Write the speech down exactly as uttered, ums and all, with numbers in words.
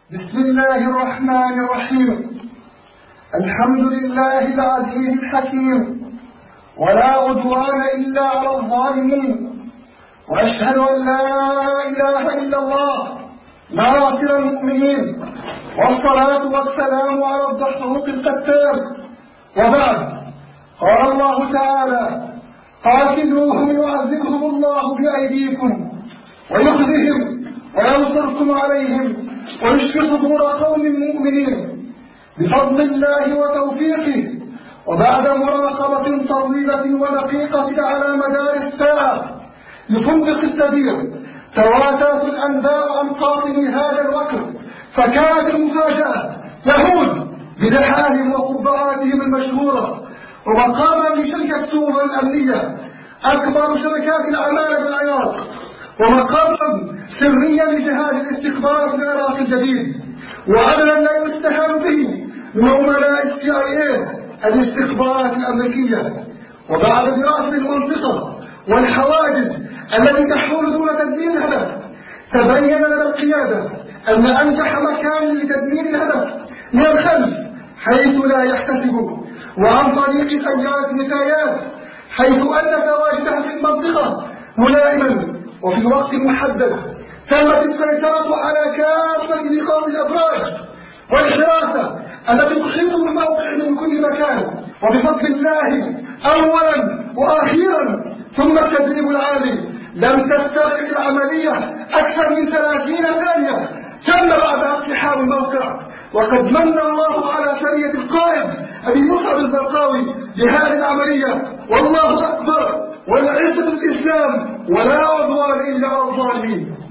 بسم الله الرحمن الرحيم. الحمد لله العزيز الحكيم، ولا عدوان إلا على الظالمين، وأشهد أن لا إله إلا الله ناصر المؤمنين، والصلاة والسلام على الضحوك القتال. وبعد، قال الله تعالى: قاتلوهم يعذبهم الله بأيديكم ويخزهم وينصركم عليهم ويشفي صدور قوم مؤمنين بفضل الله وتوفيقه. وبعد مراقبة طويلة ودقيقة على مدار الساعة لفندق السبيل، تواترت الأنباء عن قاطن هذا الوكر، فكانت المفاجأة يهود بلحاهم وقبعاتهم المشهورة، ومقاما لشركة سوبر الأمنية أكبر شركات العمالة بالعراق، ومقاما سريا لجهاز الاستخبارات العراقي الجديد، وعملا لا يستهان به من عملاء السي اي اي الاستخبارات الأمريكية. وبعد دراسة المنطقة والحواجز التي تحول دون تدمير الهدف، تبين لنا القيادة أن أنجح مكان لتدمير الهدف من الخلف حيث لا يحتسب، وعن طريق سيارة نفايات، حيث أن تواجدها في المنطقة ملائما وفي الوقت المحدد. تمت السيطرة على كافة نقاط الأبراج والحراسة التي تحيط بالموقع من كل مكان، وبفضل الله أولا وأخيرا ثم التدريب العالي لم تستغرق العملية أكثر من ثلاثين ثانية. تم بعدها اقتحام الموقع، وقد من الله على سرية القائد أبي مصعب الزرقاوي بهذه العملية. والله أكبر، والعزة الإسلام، ولا عدوان إلا على الظالمين.